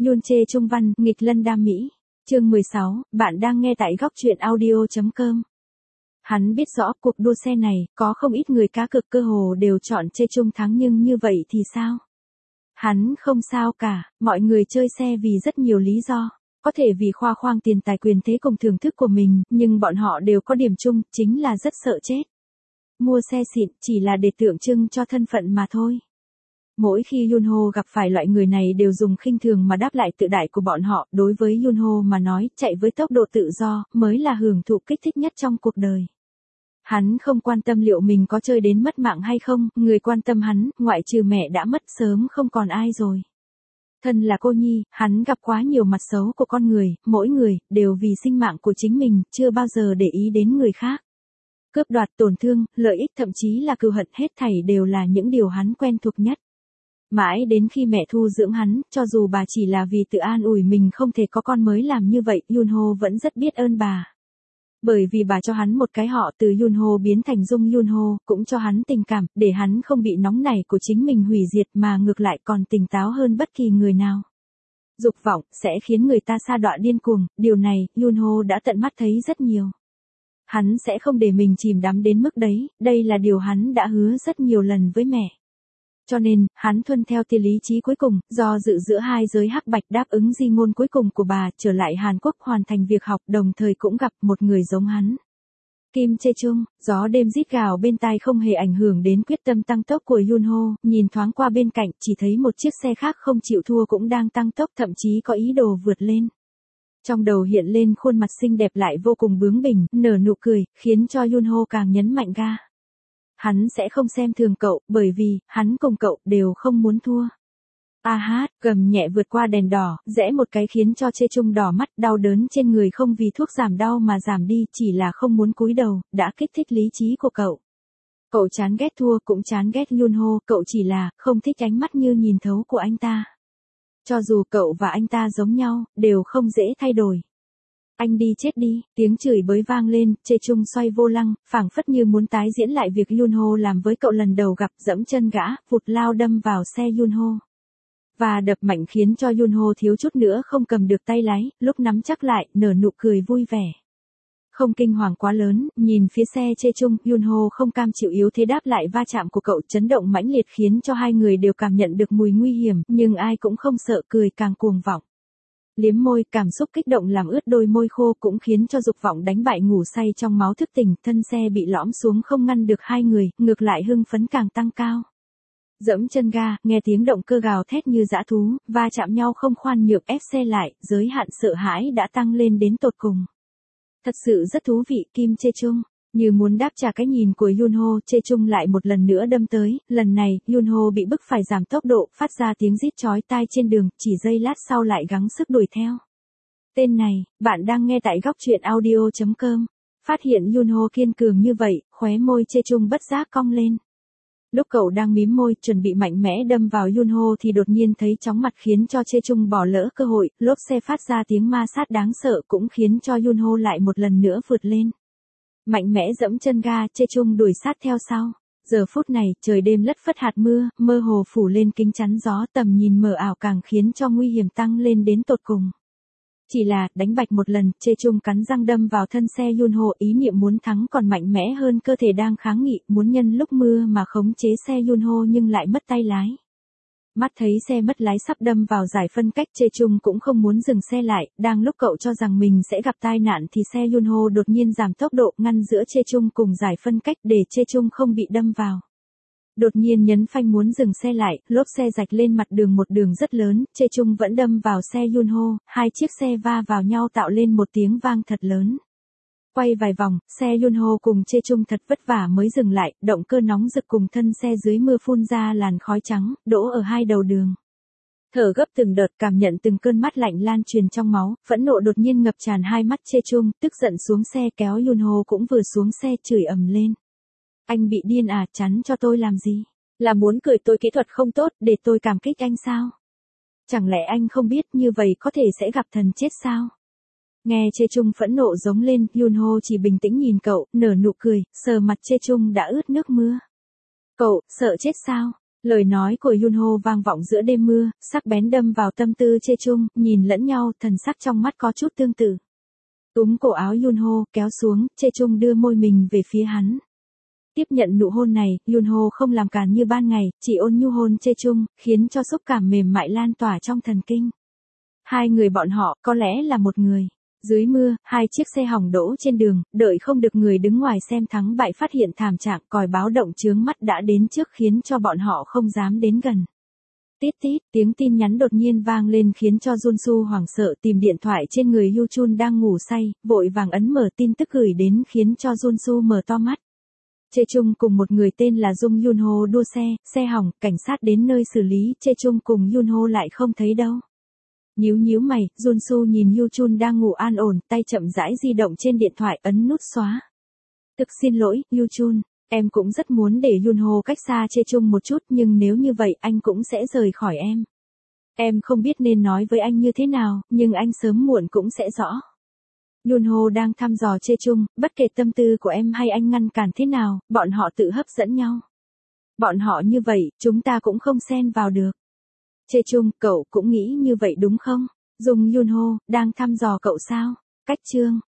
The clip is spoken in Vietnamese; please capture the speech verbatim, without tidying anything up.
Yoon Chae Chung văn, nghịch lân đam mỹ. Chương mười sáu, bạn đang nghe tại góc truyện audio.com. Hắn biết rõ cuộc đua xe này, có không ít người cá cược cơ hồ đều chọn Chae Chung thắng nhưng như vậy thì sao? Hắn không sao cả, mọi người chơi xe vì rất nhiều lý do. Có thể vì khoe khoang tiền tài quyền thế cùng thưởng thức của mình, nhưng bọn họ đều có điểm chung, chính là rất sợ chết. Mua xe xịn chỉ là để tượng trưng cho thân phận mà thôi. Mỗi khi Yunho gặp phải loại người này đều dùng khinh thường mà đáp lại tự đại của bọn họ, đối với Yunho mà nói, chạy với tốc độ tự do mới là hưởng thụ kích thích nhất trong cuộc đời. Hắn không quan tâm liệu mình có chơi đến mất mạng hay không, người quan tâm hắn, ngoại trừ mẹ đã mất sớm không còn ai rồi. Thân là cô nhi, hắn gặp quá nhiều mặt xấu của con người, mỗi người, đều vì sinh mạng của chính mình, chưa bao giờ để ý đến người khác. Cướp đoạt, tổn thương, lợi ích thậm chí là cừu hận hết thảy đều là những điều hắn quen thuộc nhất. Mãi đến khi mẹ thu dưỡng hắn, cho dù bà chỉ là vì tự an ủi mình không thể có con mới làm như vậy, Yunho vẫn rất biết ơn bà. Bởi vì bà cho hắn một cái họ từ Yunho biến thành Dung Yunho, cũng cho hắn tình cảm, để hắn không bị nóng nảy của chính mình hủy diệt mà ngược lại còn tỉnh táo hơn bất kỳ người nào. Dục vọng, sẽ khiến người ta sa đọa điên cuồng, điều này, Yunho đã tận mắt thấy rất nhiều. Hắn sẽ không để mình chìm đắm đến mức đấy, đây là điều hắn đã hứa rất nhiều lần với mẹ. Cho nên, hắn tuân theo tia lý trí cuối cùng, do dự giữa hai giới hắc bạch đáp ứng di ngôn cuối cùng của bà, trở lại Hàn Quốc hoàn thành việc học, đồng thời cũng gặp một người giống hắn. Kim Chae Chung, gió đêm rít gào bên tai không hề ảnh hưởng đến quyết tâm tăng tốc của Yunho, nhìn thoáng qua bên cạnh, chỉ thấy một chiếc xe khác không chịu thua cũng đang tăng tốc, thậm chí có ý đồ vượt lên. Trong đầu hiện lên khuôn mặt xinh đẹp lại vô cùng bướng bỉnh, nở nụ cười, khiến cho Yunho càng nhấn mạnh ga. Hắn sẽ không xem thường cậu, bởi vì, hắn cùng cậu đều không muốn thua. A hát, gầm nhẹ vượt qua đèn đỏ, rẽ một cái khiến cho Chae Chung đỏ mắt, đau đớn trên người không vì thuốc giảm đau mà giảm đi, chỉ là không muốn cúi đầu, đã kích thích lý trí của cậu. Cậu chán ghét thua, cũng chán ghét Yunho, cậu chỉ là, không thích ánh mắt như nhìn thấu của anh ta. Cho dù cậu và anh ta giống nhau, đều không dễ thay đổi. Anh đi chết đi, tiếng chửi bới vang lên, Chae Chung xoay vô lăng, phảng phất như muốn tái diễn lại việc Yunho làm với cậu lần đầu gặp, dẫm chân gã, vụt lao đâm vào xe Yunho. Và đập mạnh khiến cho Yunho thiếu chút nữa không cầm được tay lái, lúc nắm chắc lại, nở nụ cười vui vẻ. Không kinh hoàng quá lớn, nhìn phía xe Chae Chung, Yunho không cam chịu yếu thế đáp lại va chạm của cậu, chấn động mãnh liệt khiến cho hai người đều cảm nhận được mùi nguy hiểm, nhưng ai cũng không sợ, cười càng cuồng vọng. Liếm môi, cảm xúc kích động làm ướt đôi môi khô cũng khiến cho dục vọng đánh bại ngủ say trong máu thức tỉnh, thân xe bị lõm xuống không ngăn được hai người, ngược lại hưng phấn càng tăng cao. Dẫm chân ga, nghe tiếng động cơ gào thét như dã thú, va chạm nhau không khoan nhượng ép xe lại, giới hạn sợ hãi đã tăng lên đến tột cùng. Thật sự rất thú vị, Kim Chae Chung. Như muốn đáp trả cái nhìn của Yunho, Chae Chung lại một lần nữa đâm tới, lần này, Yunho bị bức phải giảm tốc độ, phát ra tiếng rít chói tai trên đường, chỉ giây lát sau lại gắng sức đuổi theo. Tên này, bạn đang nghe tại góc truyện audio.com. Phát hiện Yunho kiên cường như vậy, khóe môi Chae Chung bất giác cong lên. Lúc cậu đang mím môi, chuẩn bị mạnh mẽ đâm vào Yunho thì đột nhiên thấy chóng mặt khiến cho Chae Chung bỏ lỡ cơ hội, lốp xe phát ra tiếng ma sát đáng sợ cũng khiến cho Yunho lại một lần nữa vượt lên. Mạnh mẽ dẫm chân ga, Chae Chung đuổi sát theo sau. Giờ phút này, trời đêm lất phất hạt mưa, mơ hồ phủ lên kính chắn gió, tầm nhìn mờ ảo càng khiến cho nguy hiểm tăng lên đến tột cùng. Chỉ là, đánh bạch một lần, Chae Chung cắn răng đâm vào thân xe Yunho, ý niệm muốn thắng còn mạnh mẽ hơn cơ thể đang kháng nghị, muốn nhân lúc mưa mà khống chế xe Yunho nhưng lại mất tay lái. Mắt thấy xe mất lái sắp đâm vào giải phân cách, Chae Chung cũng không muốn dừng xe lại, đang lúc cậu cho rằng mình sẽ gặp tai nạn thì xe Yunho đột nhiên giảm tốc độ ngăn giữa Chae Chung cùng giải phân cách để Chae Chung không bị đâm vào. Đột nhiên nhấn phanh muốn dừng xe lại, lốp xe rạch lên mặt đường một đường rất lớn, Chae Chung vẫn đâm vào xe Yunho, hai chiếc xe va vào nhau tạo lên một tiếng vang thật lớn. Quay vài vòng, xe Yunho cùng Chae Chung thật vất vả mới dừng lại, động cơ nóng rực cùng thân xe dưới mưa phun ra làn khói trắng, đỗ ở hai đầu đường. Thở gấp từng đợt, cảm nhận từng cơn mát lạnh lan truyền trong máu, phẫn nộ đột nhiên ngập tràn hai mắt Chae Chung, tức giận xuống xe kéo Yunho cũng vừa xuống xe chửi ầm lên. Anh bị điên à, chắn cho tôi làm gì? Là muốn cười tôi kỹ thuật không tốt, để tôi cảm kích anh sao? Chẳng lẽ anh không biết như vậy có thể sẽ gặp thần chết sao? Nghe Chae Chung phẫn nộ giống lên, Yunho chỉ bình tĩnh nhìn cậu, nở nụ cười, sờ mặt Chae Chung đã ướt nước mưa. Cậu, sợ chết sao? Lời nói của Yunho vang vọng giữa đêm mưa, sắc bén đâm vào tâm tư Chê Chung, nhìn lẫn nhau, thần sắc trong mắt có chút tương tự. Túm cổ áo Yunho, kéo xuống, Chê Chung đưa môi mình về phía hắn. Tiếp nhận nụ hôn này, Yunho không làm cản như ban ngày, chỉ ôn nhu hôn Chê Chung, khiến cho xúc cảm mềm mại lan tỏa trong thần kinh. Hai người bọn họ, có lẽ là một người. Dưới mưa, hai chiếc xe hỏng đỗ trên đường, đợi không được người đứng ngoài xem thắng bại phát hiện thảm trạng, còi báo động chướng mắt đã đến trước khiến cho bọn họ không dám đến gần. Tít tít, tiếng tin nhắn đột nhiên vang lên khiến cho Junsu hoảng sợ, tìm điện thoại trên người Yuchun đang ngủ say, vội vàng ấn mở tin tức gửi đến khiến cho Junsu mở to mắt. Chê Chung cùng một người tên là Dung Yunho đua xe, xe hỏng, cảnh sát đến nơi xử lý, Chê Chung cùng Yunho lại không thấy đâu. Nhíu nhíu mày, Junsu nhìn Yuchun đang ngủ an ổn, tay chậm rãi di động trên điện thoại, ấn nút xóa. Thực xin lỗi, Yuchun, em cũng rất muốn để Yunho cách xa Chê Chung một chút, nhưng nếu như vậy anh cũng sẽ rời khỏi em. Em không biết nên nói với anh như thế nào, nhưng anh sớm muộn cũng sẽ rõ. Yunho đang thăm dò Chê Chung, bất kể tâm tư của em hay anh ngăn cản thế nào, bọn họ tự hấp dẫn nhau. Bọn họ như vậy, chúng ta cũng không xen vào được. Chê Chung, cậu cũng nghĩ như vậy đúng không? Dung Yunho, đang thăm dò cậu sao? Cách chương.